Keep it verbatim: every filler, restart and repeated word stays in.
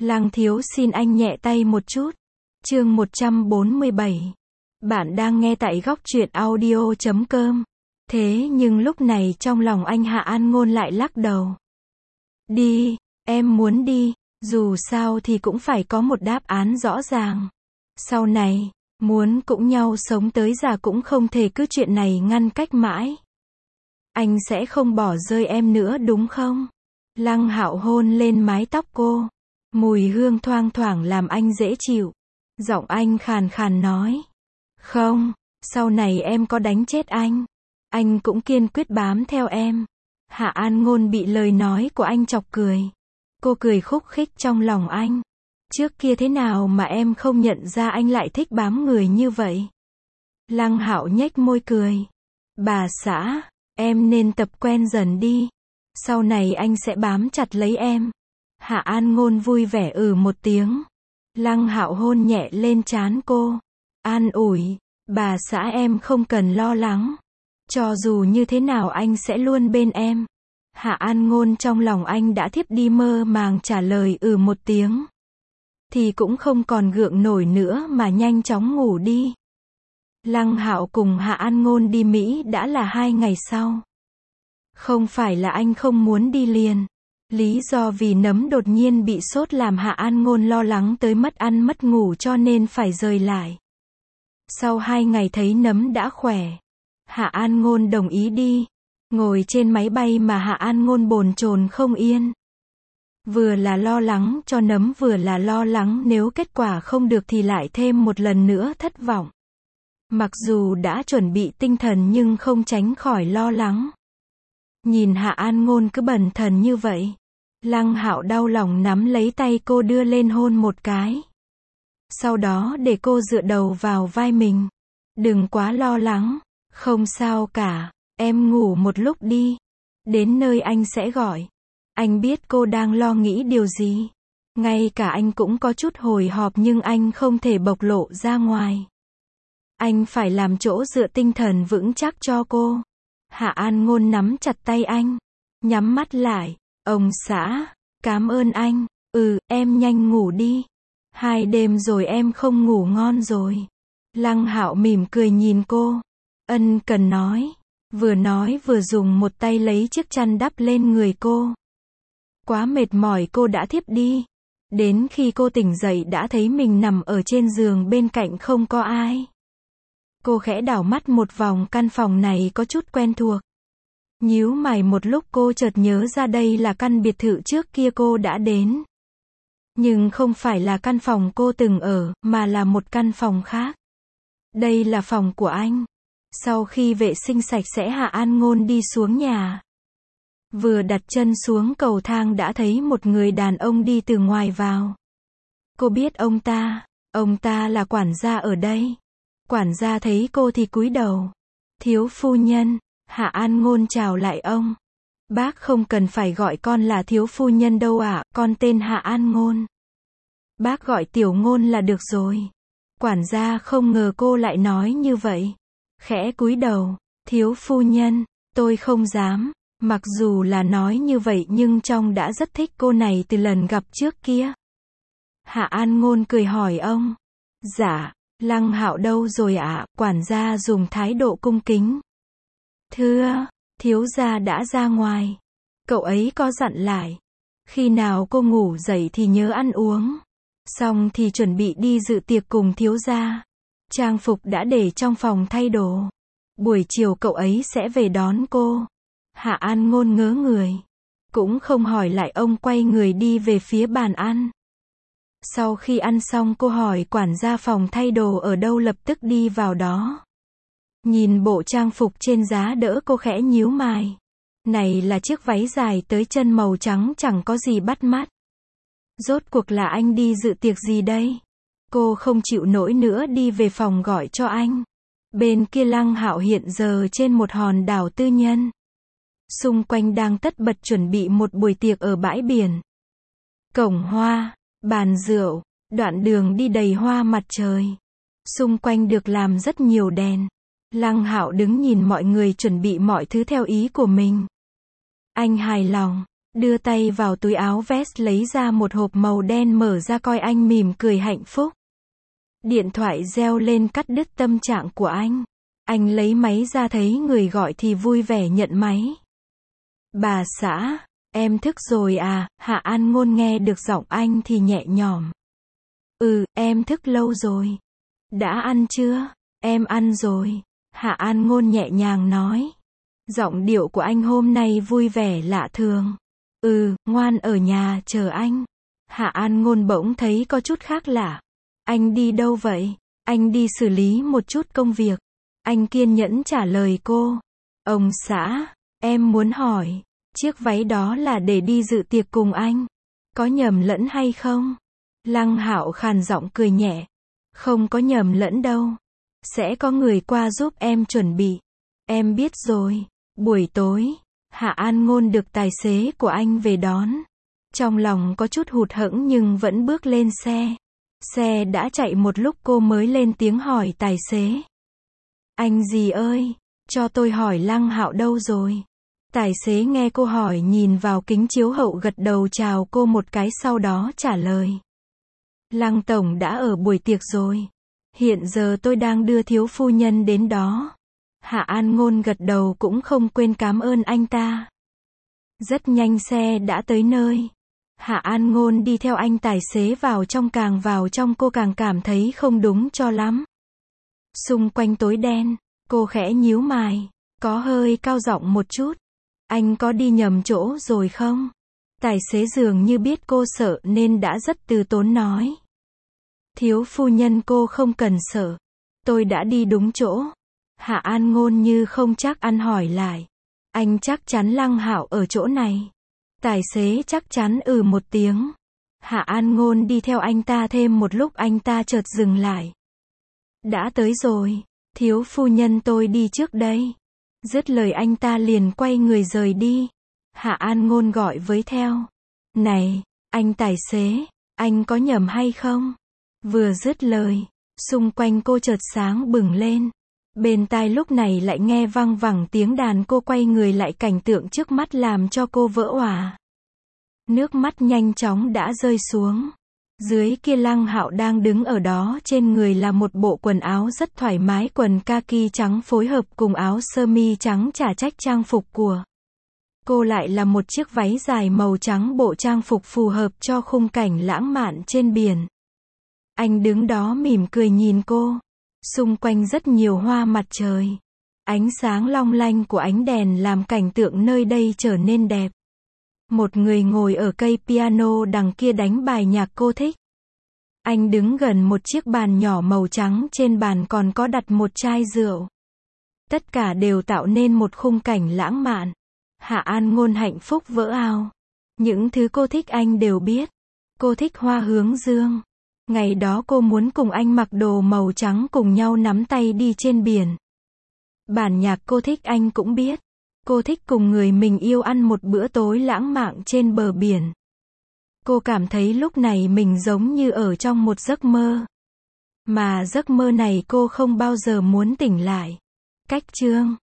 Lăng thiếu xin anh nhẹ tay một chút. Chương một trăm bốn mươi bảy. Bạn đang nghe tại góc truyện audio chấm com. Thế nhưng lúc này trong lòng anh Hạ An Ngôn lại lắc đầu. Đi, em muốn đi, dù sao thì cũng phải có một đáp án rõ ràng. Sau này, muốn cũng nhau sống tới già cũng không thể cứ chuyện này ngăn cách mãi. Anh sẽ không bỏ rơi em nữa đúng không? Lăng Hạo hôn lên mái tóc cô. Mùi hương thoang thoảng làm anh dễ chịu. Giọng anh khàn khàn nói. Không, sau này em có đánh chết anh, anh cũng kiên quyết bám theo em. Hạ An Ngôn bị lời nói của anh chọc cười. Cô cười khúc khích trong lòng anh. Trước kia thế nào mà em không nhận ra anh lại thích bám người như vậy? Lăng Hạo nhếch môi cười. Bà xã, em nên tập quen dần đi. Sau này anh sẽ bám chặt lấy em. Hạ An Ngôn vui vẻ ừ một tiếng. Lăng Hạo hôn nhẹ lên trán cô. An ủi, bà xã em không cần lo lắng. Cho dù như thế nào anh sẽ luôn bên em. Hạ An Ngôn trong lòng anh đã thiếp đi mơ màng trả lời ừ một tiếng. Thì cũng không còn gượng nổi nữa mà nhanh chóng ngủ đi. Lăng Hạo cùng Hạ An Ngôn đi Mỹ đã là hai ngày sau. Không phải là anh không muốn đi liền. Lý do vì nấm đột nhiên bị sốt làm Hạ An Ngôn lo lắng tới mất ăn mất ngủ cho nên phải rời lại. Sau hai ngày thấy nấm đã khỏe, Hạ An Ngôn đồng ý đi. Ngồi trên máy bay mà Hạ An Ngôn bồn chồn không yên. Vừa là lo lắng cho nấm vừa là lo lắng nếu kết quả không được thì lại thêm một lần nữa thất vọng. Mặc dù đã chuẩn bị tinh thần nhưng không tránh khỏi lo lắng. Nhìn Hạ An Ngôn cứ bần thần như vậy, Lăng Hạo đau lòng nắm lấy tay cô đưa lên hôn một cái. Sau đó để cô dựa đầu vào vai mình. Đừng quá lo lắng, không sao cả, em ngủ một lúc đi. Đến nơi anh sẽ gọi. Anh biết cô đang lo nghĩ điều gì. Ngay cả anh cũng có chút hồi hộp nhưng anh không thể bộc lộ ra ngoài. Anh phải làm chỗ dựa tinh thần vững chắc cho cô. Hạ An Ngôn nắm chặt tay anh, nhắm mắt lại. Ông xã, cảm ơn anh. Ừ, em nhanh ngủ đi. Hai đêm rồi em không ngủ ngon rồi. Lăng Hạo mỉm cười nhìn cô. Ân cần nói. Vừa nói vừa dùng một tay lấy chiếc chăn đắp lên người cô. Quá mệt mỏi cô đã thiếp đi. Đến khi cô tỉnh dậy đã thấy mình nằm ở trên giường bên cạnh không có ai. Cô khẽ đảo mắt một vòng căn phòng này có chút quen thuộc. Nhíu mày một lúc cô chợt nhớ ra đây là căn biệt thự trước kia cô đã đến. Nhưng không phải là căn phòng cô từng ở, mà là một căn phòng khác. Đây là phòng của anh. Sau khi vệ sinh sạch sẽ Hạ An Ngôn đi xuống nhà. Vừa đặt chân xuống cầu thang đã thấy một người đàn ông đi từ ngoài vào. Cô biết ông ta, ông ta là quản gia ở đây. Quản gia thấy cô thì cúi đầu. Thiếu phu nhân, Hạ An Ngôn chào lại ông. Bác không cần phải gọi con là thiếu phu nhân đâu ạ, con tên Hạ An Ngôn. Bác gọi tiểu Ngôn là được rồi. Quản gia không ngờ cô lại nói như vậy. Khẽ cúi đầu, thiếu phu nhân, tôi không dám. Mặc dù là nói như vậy nhưng trong đã rất thích cô này từ lần gặp trước kia. Hạ An Ngôn cười hỏi ông. Dạ, Lăng Hạo đâu rồi ạ? Quản gia dùng thái độ cung kính. Thưa, thiếu gia đã ra ngoài. Cậu ấy có dặn lại. Khi nào cô ngủ dậy thì nhớ ăn uống. Xong thì chuẩn bị đi dự tiệc cùng thiếu gia. Trang phục đã để trong phòng thay đồ. Buổi chiều cậu ấy sẽ về đón cô. Hạ An Ngôn ngớ người. Cũng không hỏi lại ông quay người đi về phía bàn ăn. Sau khi ăn xong cô hỏi quản gia phòng thay đồ ở đâu lập tức đi vào đó. Nhìn bộ trang phục trên giá đỡ cô khẽ nhíu mày. Này là chiếc váy dài tới chân màu trắng chẳng có gì bắt mắt. Rốt cuộc là anh đi dự tiệc gì đây? Cô không chịu nổi nữa đi về phòng gọi cho anh. Bên kia Lăng Hạo hiện giờ trên một hòn đảo tư nhân. Xung quanh đang tất bật chuẩn bị một buổi tiệc ở bãi biển. Cổng hoa, bàn rượu, đoạn đường đi đầy hoa mặt trời. Xung quanh được làm rất nhiều đèn. Lăng Hạo đứng nhìn mọi người chuẩn bị mọi thứ theo ý của mình. Anh hài lòng, đưa tay vào túi áo vest lấy ra một hộp màu đen mở ra coi anh mỉm cười hạnh phúc. Điện thoại reo lên cắt đứt tâm trạng của anh. Anh lấy máy ra thấy người gọi thì vui vẻ nhận máy. Bà xã, em thức rồi à? Hạ An Ngôn nghe được giọng anh thì nhẹ nhõm. Ừ, em thức lâu rồi. Đã ăn chưa? Em ăn rồi. Hạ An Ngôn nhẹ nhàng nói. Giọng điệu của anh hôm nay vui vẻ lạ thường. Ừ, ngoan ở nhà chờ anh. Hạ An Ngôn bỗng thấy có chút khác lạ. Anh đi đâu vậy? Anh đi xử lý một chút công việc. Anh kiên nhẫn trả lời cô. Ông xã, em muốn hỏi, chiếc váy đó là để đi dự tiệc cùng anh. Có nhầm lẫn hay không? Lăng Hạo khàn giọng cười nhẹ. Không có nhầm lẫn đâu. Sẽ có người qua giúp em chuẩn bị. Em biết rồi. Buổi tối, Hạ An Ngôn được tài xế của anh về đón. Trong lòng có chút hụt hẫng nhưng vẫn bước lên xe. Xe đã chạy một lúc cô mới lên tiếng hỏi tài xế. Anh gì ơi, cho tôi hỏi Lăng Hạo đâu rồi? Tài xế nghe cô hỏi nhìn vào kính chiếu hậu gật đầu chào cô một cái sau đó trả lời. Lăng tổng đã ở buổi tiệc rồi. Hiện giờ tôi đang đưa thiếu phu nhân đến đó. Hạ An Ngôn gật đầu cũng không quên cảm ơn anh ta. Rất nhanh xe đã tới nơi. Hạ An Ngôn đi theo anh tài xế vào trong, càng vào trong cô càng cảm thấy không đúng cho lắm. Xung quanh tối đen, cô khẽ nhíu mày, có hơi cao giọng một chút. Anh có đi nhầm chỗ rồi không? Tài xế dường như biết cô sợ nên đã rất từ tốn nói. Thiếu phu nhân cô không cần sợ. Tôi đã đi đúng chỗ. Hạ An Ngôn như không chắc ăn hỏi lại. Anh chắc chắn Lăng Hạo ở chỗ này. Tài xế chắc chắn ừ một tiếng. Hạ An Ngôn đi theo anh ta thêm một lúc anh ta chợt dừng lại. Đã tới rồi. Thiếu phu nhân tôi đi trước đây. Dứt lời anh ta liền quay người rời đi. Hạ An Ngôn gọi với theo. Này, anh tài xế, anh có nhầm hay không? Vừa dứt lời, xung quanh cô chợt sáng bừng lên. Bên tai lúc này lại nghe văng vẳng tiếng đàn, cô quay người lại cảnh tượng trước mắt làm cho cô vỡ òa. Nước mắt nhanh chóng đã rơi xuống. Dưới kia Lăng Hạo đang đứng ở đó, trên người là một bộ quần áo rất thoải mái, quần kaki trắng phối hợp cùng áo sơ mi trắng, chả trách trang phục của cô lại là một chiếc váy dài màu trắng, bộ trang phục phù hợp cho khung cảnh lãng mạn trên biển. Anh đứng đó mỉm cười nhìn cô. Xung quanh rất nhiều hoa mặt trời. Ánh sáng long lanh của ánh đèn làm cảnh tượng nơi đây trở nên đẹp. Một người ngồi ở cây piano đằng kia đánh bài nhạc cô thích. Anh đứng gần một chiếc bàn nhỏ màu trắng, trên bàn còn có đặt một chai rượu. Tất cả đều tạo nên một khung cảnh lãng mạn. Hạ An Ngôn hạnh phúc vỡ ào. Những thứ cô thích anh đều biết. Cô thích hoa hướng dương. Ngày đó cô muốn cùng anh mặc đồ màu trắng cùng nhau nắm tay đi trên biển. Bản nhạc cô thích anh cũng biết. Cô thích cùng người mình yêu ăn một bữa tối lãng mạn trên bờ biển. Cô cảm thấy lúc này mình giống như ở trong một giấc mơ. Mà giấc mơ này cô không bao giờ muốn tỉnh lại. Cách chương